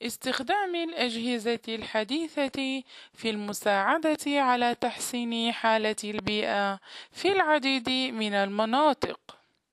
استخدام الأجهزة الحديثة في المساعدة على تحسين حالة البيئة في العديد من المناطق.